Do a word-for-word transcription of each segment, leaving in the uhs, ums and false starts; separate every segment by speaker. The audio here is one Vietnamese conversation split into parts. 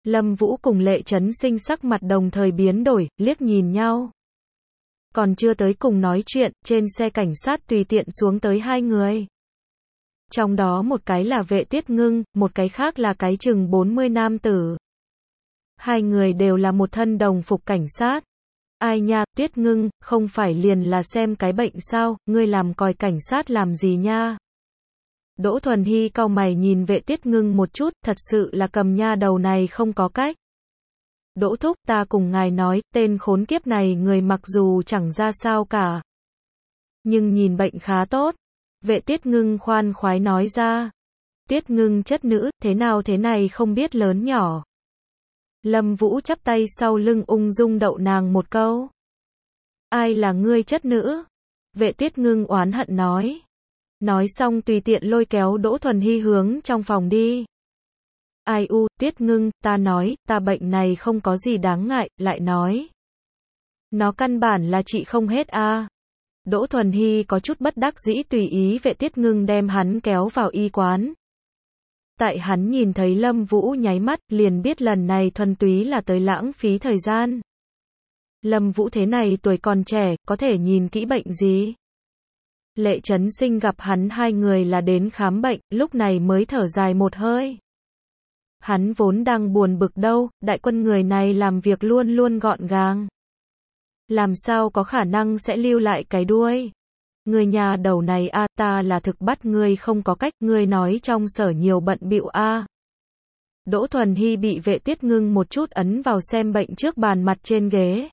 Speaker 1: Lâm Vũ cùng Lệ Chấn Sinh sắc mặt đồng thời biến đổi, liếc nhìn nhau. Còn chưa tới cùng nói chuyện, trên xe cảnh sát tùy tiện xuống tới hai người. Trong đó một cái là Vệ Tiết Ngưng, một cái khác là cái chừng bốn mươi nam tử. Hai người đều là một thân đồng phục cảnh sát. Ai nha, Tiết Ngưng, không phải liền là xem cái bệnh sao, ngươi làm còi cảnh sát làm gì nha? Đỗ Thuần Hy cau mày nhìn Vệ Tiết Ngưng một chút, thật sự là cầm nha đầu này không có cách. Đỗ thúc, ta cùng ngài nói, tên khốn kiếp này người mặc dù chẳng ra sao cả. Nhưng nhìn bệnh khá tốt. Vệ Tiết Ngưng khoan khoái nói ra. Tiết Ngưng chất nữ, thế nào thế này không biết lớn nhỏ. Lâm Vũ chắp tay sau lưng ung dung đậu nàng một câu. Ai là ngươi chất nữ? Vệ Tiết Ngưng oán hận nói. Nói xong tùy tiện lôi kéo Đỗ Thuần Hy hướng trong phòng đi. Ai u, Tiết Ngưng, ta nói, ta bệnh này không có gì đáng ngại, lại nói. Nó căn bản là trị không hết a. À. Đỗ Thuần Hy có chút bất đắc dĩ tùy ý Vệ Tiết Ngưng đem hắn kéo vào y quán. Tại hắn nhìn thấy Lâm Vũ nháy mắt, liền biết lần này thuần túy là tới lãng phí thời gian. Lâm Vũ thế này tuổi còn trẻ, có thể nhìn kỹ bệnh gì? Lệ Chấn Sinh gặp hắn hai người là đến khám bệnh, lúc này mới thở dài một hơi. Hắn vốn đang buồn bực đâu, đại quân người này làm việc luôn luôn gọn gàng. Làm sao có khả năng sẽ lưu lại cái đuôi? Người nhà đầu này a, à, ta là thực bắt ngươi không có cách, ngươi nói trong sở nhiều bận bịu a. À. Đỗ Thuần Hy bị Vệ Tiết Ngưng một chút ấn vào xem bệnh trước bàn mặt trên ghế.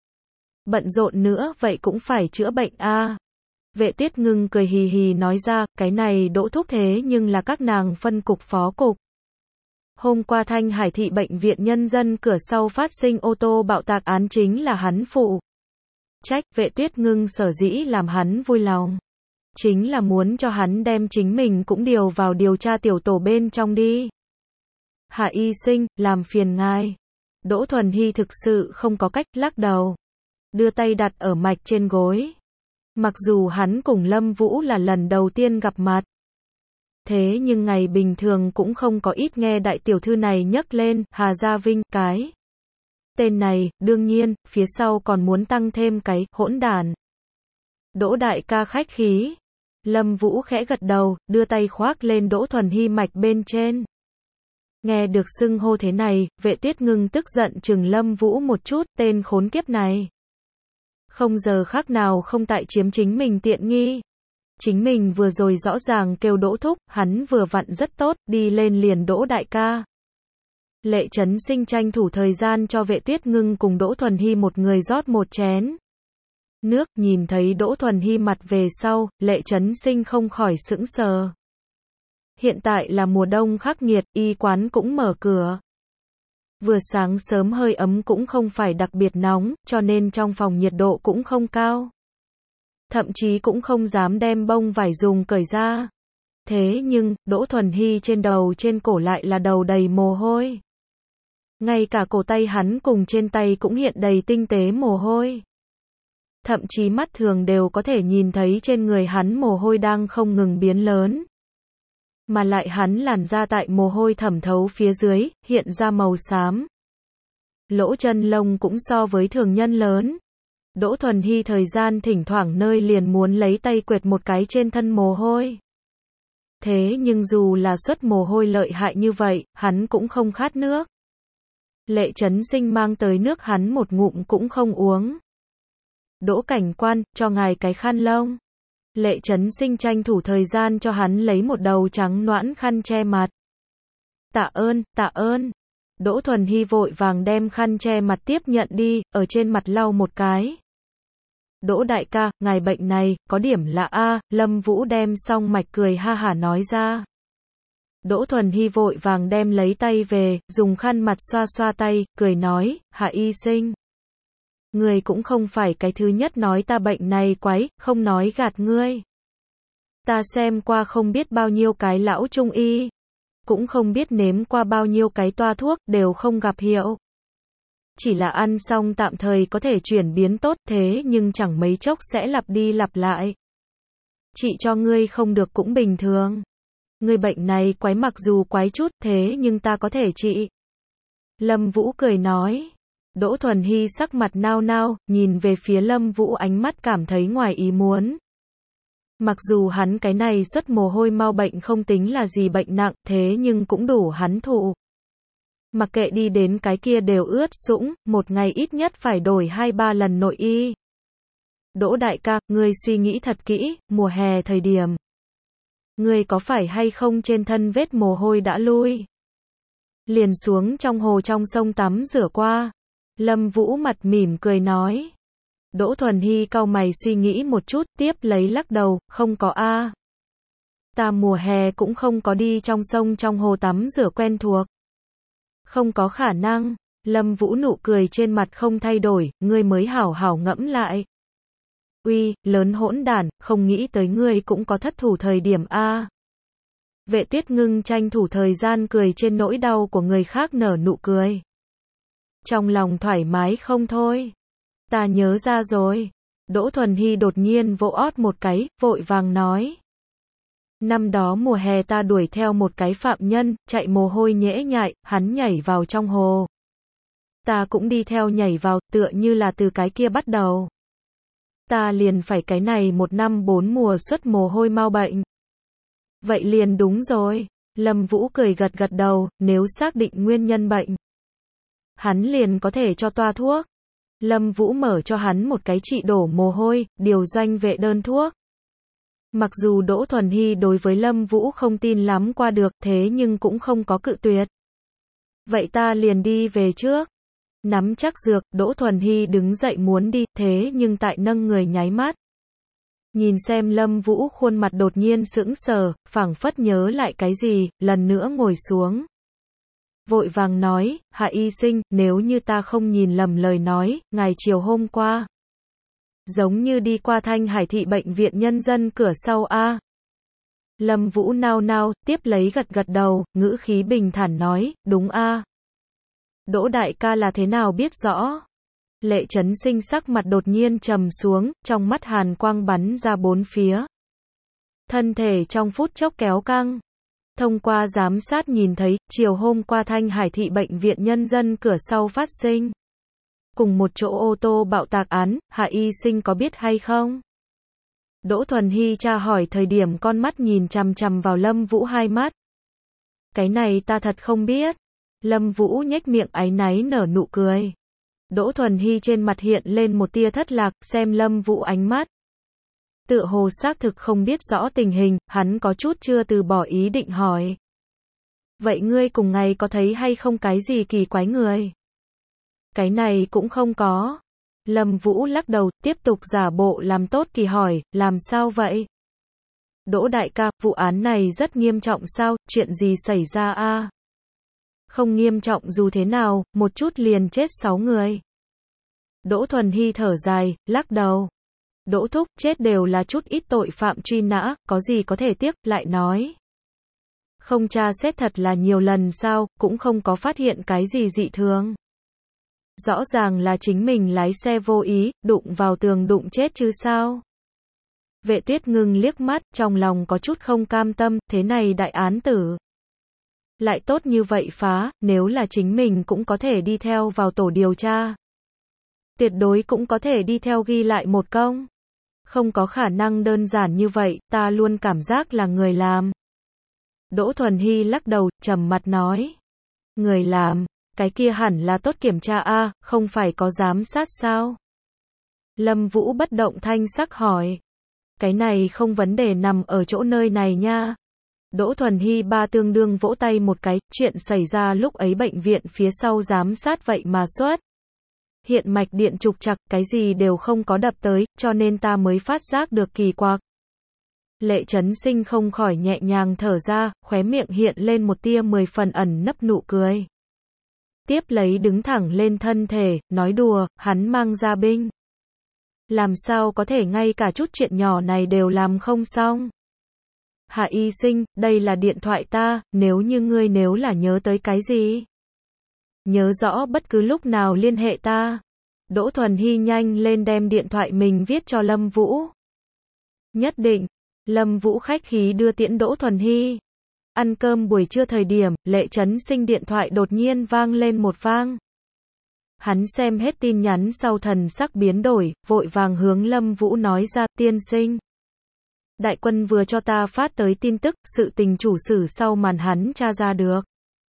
Speaker 1: Bận rộn nữa, vậy cũng phải chữa bệnh a. À. Vệ Tiết Ngưng cười hì hì nói ra, cái này Đỗ thúc thế nhưng là các nàng phân cục phó cục. Hôm qua Thanh Hải thị bệnh viện nhân dân cửa sau phát sinh ô tô bạo tạc án chính là hắn phụ. Trách. Vệ Tiết Ngưng sở dĩ làm hắn vui lòng. Chính là muốn cho hắn đem chính mình cũng điều vào điều tra tiểu tổ bên trong đi. Hạ y sinh, làm phiền ngài. Đỗ Thuần Hy thực sự không có cách, lắc đầu. Đưa tay đặt ở mạch trên gối. Mặc dù hắn cùng Lâm Vũ là lần đầu tiên gặp mặt. Thế nhưng ngày bình thường cũng không có ít nghe đại tiểu thư này nhắc lên, Hà Gia Vinh, cái. Tên này, đương nhiên, phía sau còn muốn tăng thêm cái, hỗn đản. Đỗ đại ca khách khí. Lâm Vũ khẽ gật đầu, đưa tay khoác lên Đỗ Thuần Hy mạch bên trên. Nghe được xưng hô thế này, Vệ Tiết Ngưng tức giận chừng Lâm Vũ một chút, tên khốn kiếp này. Không giờ khác nào không tại chiếm chính mình tiện nghi. Chính mình vừa rồi rõ ràng kêu Đỗ thúc, hắn vừa vặn rất tốt, đi lên liền Đỗ đại ca. Lệ Chấn Sinh tranh thủ thời gian cho Vệ Tiết Ngưng cùng Đỗ Thuần Hy một người rót một chén nước, nhìn thấy Đỗ Thuần Hy mặt về sau, Lệ Chấn Sinh không khỏi sững sờ. Hiện tại là mùa đông khắc nghiệt, y quán cũng mở cửa. Vừa sáng sớm hơi ấm cũng không phải đặc biệt nóng, cho nên trong phòng nhiệt độ cũng không cao. Thậm chí cũng không dám đem bông vải dùng cởi ra. Thế nhưng, Đỗ Thuần Hy trên đầu trên cổ lại là đầu đầy mồ hôi. Ngay cả cổ tay hắn cùng trên tay cũng hiện đầy tinh tế mồ hôi. Thậm chí mắt thường đều có thể nhìn thấy trên người hắn mồ hôi đang không ngừng biến lớn. Mà lại hắn làn da tại mồ hôi thẩm thấu phía dưới, hiện ra màu xám. Lỗ chân lông cũng so với thường nhân lớn. Đỗ Thuần Hy thời gian thỉnh thoảng nơi liền muốn lấy tay quệt một cái trên thân mồ hôi. Thế nhưng dù là xuất mồ hôi lợi hại như vậy, hắn cũng không khát nước. Lệ Chấn Sinh mang tới nước hắn một ngụm cũng không uống. Đỗ cảnh quan, cho ngài cái khăn lông. Lệ Chấn Sinh tranh thủ thời gian cho hắn lấy một đầu trắng nõn khăn che mặt. Tạ ơn, tạ ơn. Đỗ Thuần Hy vội vàng đem khăn che mặt tiếp nhận đi, ở trên mặt lau một cái. Đỗ đại ca, ngài bệnh này, có điểm lạ a. Lâm Vũ đem xong mạch cười ha hả nói ra. Đỗ Thuần Hy vội vàng đem lấy tay về, dùng khăn mặt xoa xoa tay, cười nói, Hạ y sinh. Ngươi cũng không phải cái thứ nhất nói ta bệnh này quái, không nói gạt ngươi. Ta xem qua không biết bao nhiêu cái lão trung y. Cũng không biết nếm qua bao nhiêu cái toa thuốc, đều không gặp hiệu. Chỉ là ăn xong tạm thời có thể chuyển biến tốt thế nhưng chẳng mấy chốc sẽ lặp đi lặp lại. Trị cho ngươi không được cũng bình thường. Ngươi bệnh này quái mặc dù quái chút thế nhưng ta có thể trị. Lâm Vũ cười nói. Đỗ Thuần Hy sắc mặt nao nao, nhìn về phía Lâm Vũ ánh mắt cảm thấy ngoài ý muốn. Mặc dù hắn cái này xuất mồ hôi mau bệnh không tính là gì bệnh nặng, thế nhưng cũng đủ hắn thụ. Mặc kệ đi đến cái kia đều ướt sũng, một ngày ít nhất phải đổi hai ba lần nội y. Đỗ đại ca, ngươi suy nghĩ thật kỹ, mùa hè thời điểm. Ngươi có phải hay không trên thân vết mồ hôi đã lui? Liền xuống trong hồ trong sông tắm rửa qua. Lâm Vũ mặt mỉm cười nói. Đỗ Thuần Hy cau mày suy nghĩ một chút, tiếp lấy lắc đầu, không có a. Ta mùa hè cũng không có đi trong sông trong hồ tắm rửa quen thuộc. Không có khả năng. Lâm Vũ nụ cười trên mặt không thay đổi, ngươi mới hảo hảo ngẫm lại. Uy, lớn hỗn đản, không nghĩ tới ngươi cũng có thất thủ thời điểm a. Vệ Tuyết Ngưng tranh thủ thời gian cười trên nỗi đau của người khác nở nụ cười. Trong lòng thoải mái không thôi. Ta nhớ ra rồi. Đỗ Thuần Hy đột nhiên vỗ ót một cái, vội vàng nói. Năm đó mùa hè ta đuổi theo một cái phạm nhân, chạy mồ hôi nhễ nhại, hắn nhảy vào trong hồ. Ta cũng đi theo nhảy vào, tựa như là từ cái kia bắt đầu. Ta liền phải cái này một năm bốn mùa xuất mồ hôi mau bệnh. Vậy liền đúng rồi. Lâm Vũ cười gật gật đầu, nếu xác định nguyên nhân bệnh, hắn liền có thể cho toa thuốc. Lâm Vũ mở cho hắn một cái trị đổ mồ hôi, điều doanh vệ đơn thuốc. Mặc dù Đỗ Thuần Hy đối với Lâm Vũ không tin lắm qua được, thế nhưng cũng không có cự tuyệt. Vậy ta liền đi về trước. Nắm chắc dược, Đỗ Thuần Hy đứng dậy muốn đi, thế nhưng tại nâng người nháy mắt. Nhìn xem Lâm Vũ khuôn mặt đột nhiên sững sờ, phảng phất nhớ lại cái gì, lần nữa ngồi xuống. Vội vàng nói, Hạ y sinh, nếu như ta không nhìn lầm lời nói, ngày chiều hôm qua. Giống như đi qua Thanh Hải thị bệnh viện nhân dân cửa sau a. Lâm Vũ nao nao, tiếp lấy gật gật đầu, ngữ khí bình thản nói, đúng a. Đỗ đại ca là thế nào biết rõ? Lệ Chấn Sinh sắc mặt đột nhiên trầm xuống, trong mắt hàn quang bắn ra bốn phía. Thân thể trong phút chốc kéo căng. Thông qua giám sát nhìn thấy, chiều hôm qua Thanh Hải thị bệnh viện nhân dân cửa sau phát sinh. Cùng một chỗ ô tô bạo tạc án, Hạ y sinh có biết hay không? Đỗ Thuần Hy tra hỏi thời điểm con mắt nhìn chằm chằm vào Lâm Vũ hai mắt. Cái này ta thật không biết. Lâm Vũ nhếch miệng áy náy nở nụ cười. Đỗ Thuần Hy trên mặt hiện lên một tia thất lạc, xem Lâm Vũ ánh mắt. Tựa hồ xác thực không biết rõ tình hình, hắn có chút chưa từ bỏ ý định hỏi. Vậy ngươi cùng ngày có thấy hay không cái gì kỳ quái người? Cái này cũng không có. Lâm Vũ lắc đầu, tiếp tục giả bộ làm tốt kỳ hỏi, làm sao vậy? Đỗ đại ca, vụ án này rất nghiêm trọng sao, chuyện gì xảy ra a? Không nghiêm trọng dù thế nào, một chút liền chết sáu người. Đỗ Thuần Hy thở dài, lắc đầu. Đỗ thúc, chết đều là chút ít tội phạm truy nã, có gì có thể tiếc, lại nói. Không tra xét thật là nhiều lần sao, cũng không có phát hiện cái gì dị thường. Rõ ràng là chính mình lái xe vô ý, đụng vào tường đụng chết chứ sao. Vệ Tuyết Ngưng liếc mắt, trong lòng có chút không cam tâm, thế này đại án tử. Lại tốt như vậy phá, nếu là chính mình cũng có thể đi theo vào tổ điều tra. Tuyệt đối cũng có thể đi theo ghi lại một công. Không có khả năng đơn giản như vậy, ta luôn cảm giác là người làm. Đỗ Thuần Hy lắc đầu, trầm mặt nói. Người làm, cái kia hẳn là tốt kiểm tra a, không phải có giám sát sao? Lâm Vũ bất động thanh sắc hỏi. Cái này không vấn đề nằm ở chỗ nơi này nha. Đỗ Thuần Hy ba tương đương vỗ tay một cái, chuyện xảy ra lúc ấy bệnh viện phía sau giám sát vậy mà xuất. Hiện mạch điện trục trặc, cái gì đều không có đập tới, cho nên ta mới phát giác được kỳ quặc. Lệ Chấn Sinh không khỏi nhẹ nhàng thở ra, khóe miệng hiện lên một tia mười phần ẩn nấp nụ cười. Tiếp lấy đứng thẳng lên thân thể, nói đùa, hắn mang ra binh. Làm sao có thể ngay cả chút chuyện nhỏ này đều làm không xong. Hạ y sinh, đây là điện thoại ta, nếu như ngươi nếu là nhớ tới cái gì. Nhớ rõ bất cứ lúc nào liên hệ ta. Đỗ Thuần Hy nhanh lên đem điện thoại mình viết cho Lâm Vũ. Nhất định. Lâm Vũ khách khí đưa tiễn Đỗ Thuần Hy. Ăn cơm buổi trưa thời điểm, Lệ Chấn Sinh điện thoại đột nhiên vang lên một vang. Hắn xem hết tin nhắn sau thần sắc biến đổi, vội vàng hướng Lâm Vũ nói ra, tiên sinh. Đại quân vừa cho ta phát tới tin tức, sự tình chủ sử sau màn hắn tra ra được.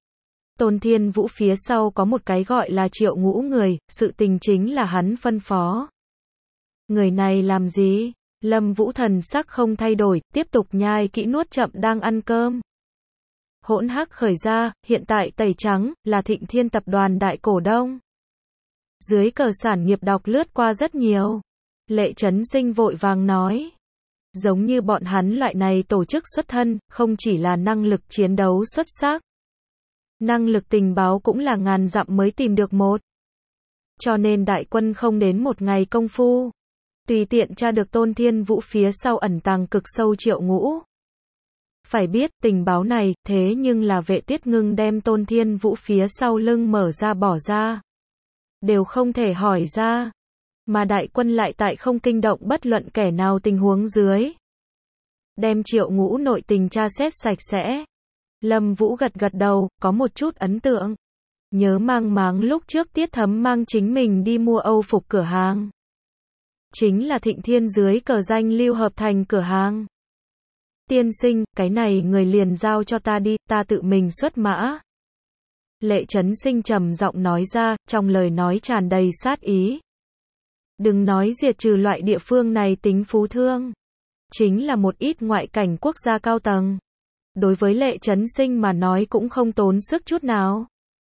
Speaker 1: Tôn Thiên Vũ phía sau có một cái gọi là Triệu Ngũ người, sự tình chính là hắn phân phó. Người này làm gì? Lâm Vũ thần sắc không thay đổi, tiếp tục nhai kỹ nuốt chậm đang ăn cơm. Hỗn Hắc khởi ra, hiện tại tẩy trắng, là Thịnh Thiên tập đoàn đại cổ đông. Dưới cờ sản nghiệp đọc lướt qua rất nhiều. Lệ Chấn Sinh vội vàng nói. Giống như bọn hắn loại này tổ chức xuất thân, không chỉ là năng lực chiến đấu xuất sắc. Năng lực tình báo cũng là ngàn dặm mới tìm được một. Cho nên đại quân không đến một ngày công phu. Tùy tiện tra được Tôn Thiên Vũ phía sau ẩn tàng cực sâu Triệu Ngũ. Phải biết, tình báo này, thế nhưng là Vệ Tiết Ngưng đem Tôn Thiên Vũ phía sau lưng mở ra bỏ ra. Đều không thể hỏi ra. Mà đại quân lại tại không kinh động bất luận kẻ nào tình huống dưới. Đem Triệu Ngũ nội tình tra xét sạch sẽ. Lâm Vũ gật gật đầu, có một chút ấn tượng. Nhớ mang máng lúc trước Tiết Thấm mang chính mình đi mua Âu phục cửa hàng. Chính là Thịnh Thiên dưới cờ danh lưu hợp thành cửa hàng. Tiên sinh, cái này người liền giao cho ta đi, ta tự mình xuất mã. Lệ Chấn Sinh trầm giọng nói ra, trong lời nói tràn đầy sát ý. Đừng nói diệt trừ loại địa phương này tính phú thương. Chính là một ít ngoại cảnh quốc gia cao tầng. Đối với Lệ Chấn Sinh mà nói cũng không tốn sức chút nào.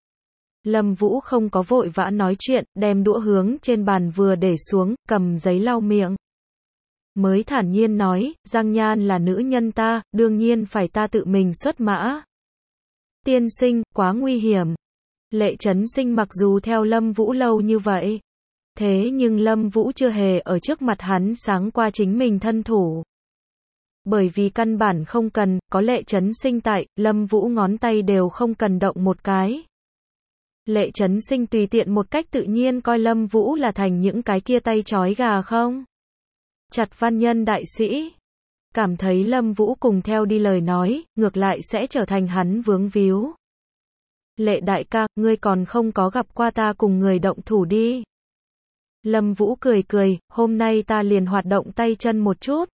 Speaker 1: Lâm Vũ không có vội vã nói chuyện, đem đũa hướng trên bàn vừa để xuống, cầm giấy lau miệng. Mới thản nhiên nói, Giang Nhan là nữ nhân ta, đương nhiên phải ta tự mình xuất mã. Tiên sinh, quá nguy hiểm. Lệ Chấn Sinh mặc dù theo Lâm Vũ lâu như vậy. Thế nhưng Lâm Vũ chưa hề ở trước mặt hắn sáng qua chính mình thân thủ. Bởi vì căn bản không cần, có Lệ Chấn Sinh tại, Lâm Vũ ngón tay đều không cần động một cái. Lệ Chấn Sinh tùy tiện một cách tự nhiên coi Lâm Vũ là thành những cái kia tay trói gà không? Chặt văn nhân đại sĩ. Cảm thấy Lâm Vũ cùng theo đi lời nói, ngược lại sẽ trở thành hắn vướng víu. Lệ đại ca, ngươi còn không có gặp qua ta cùng người động thủ đi. Lâm Vũ cười cười, hôm nay ta liền hoạt động tay chân một chút.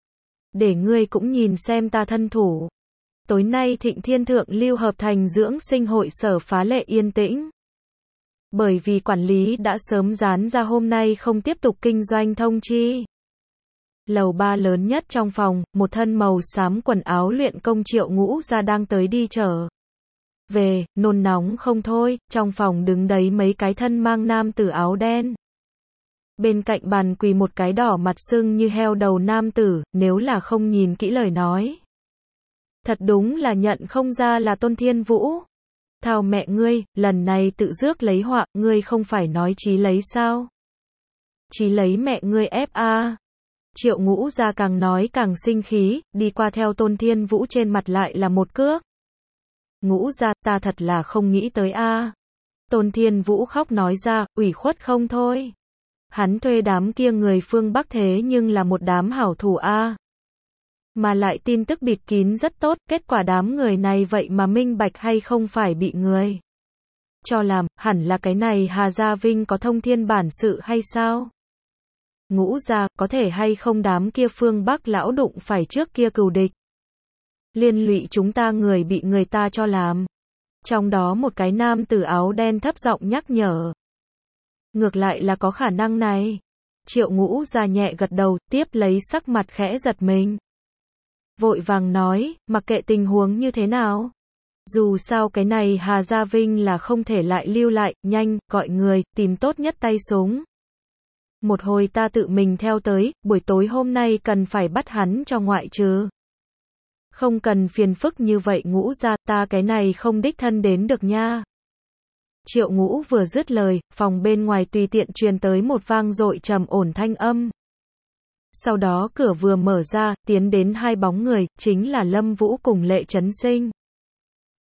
Speaker 1: Để ngươi cũng nhìn xem ta thân thủ. Tối nay Thịnh Thiên thượng lưu hợp thành dưỡng sinh hội sở phá lệ yên tĩnh. Bởi vì quản lý đã sớm dán ra hôm nay không tiếp tục kinh doanh thông chi. Lầu ba lớn nhất trong phòng, một thân màu xám quần áo luyện công Triệu Ngũ ra đang tới đi trở về, nôn nóng không thôi, trong phòng đứng đấy mấy cái thân mang nam tử áo đen. Bên cạnh bàn quỳ một cái đỏ mặt sưng như heo đầu nam tử, nếu là không nhìn kỹ lời nói. Thật đúng là nhận không ra là Tôn Thiên Vũ. Thao mẹ ngươi, lần này tự rước lấy họa, ngươi không phải nói chí lấy sao? Chí lấy mẹ ngươi ép a. Triệu Ngũ ra càng nói càng sinh khí, đi qua theo Tôn Thiên Vũ trên mặt lại là một cước. Ngũ ra, ta thật là không nghĩ tới a. Tôn Thiên Vũ khóc nói ra, ủy khuất không thôi. Hắn thuê đám kia người phương Bắc thế nhưng là một đám hảo thủ a. Mà lại tin tức bịt kín rất tốt, kết quả đám người này vậy mà minh bạch hay không phải bị người cho làm, hẳn là cái này Hà Gia Vinh có thông thiên bản sự hay sao? Ngũ ra, có thể hay không đám kia phương Bắc lão đụng phải trước kia cừu địch. Liên lụy chúng ta người bị người ta cho làm. Trong đó một cái nam tử áo đen thấp giọng nhắc nhở. Ngược lại là có khả năng này. Triệu Ngũ ra nhẹ gật đầu, tiếp lấy sắc mặt khẽ giật mình. Vội vàng nói, mặc kệ tình huống như thế nào. Dù sao cái này Hà Gia Vinh là không thể lại lưu lại, nhanh, gọi người, tìm tốt nhất tay súng. Một hồi ta tự mình theo tới, buổi tối hôm nay cần phải bắt hắn cho ngoại trừ. Không cần phiền phức như vậy Ngũ ra, ta cái này không đích thân đến được nha. Triệu Ngũ vừa dứt lời, phòng bên ngoài tùy tiện truyền tới một vang dội trầm ổn thanh âm. Sau đó cửa vừa mở ra, tiến đến hai bóng người, chính là Lâm Vũ cùng Lệ Chấn Sinh.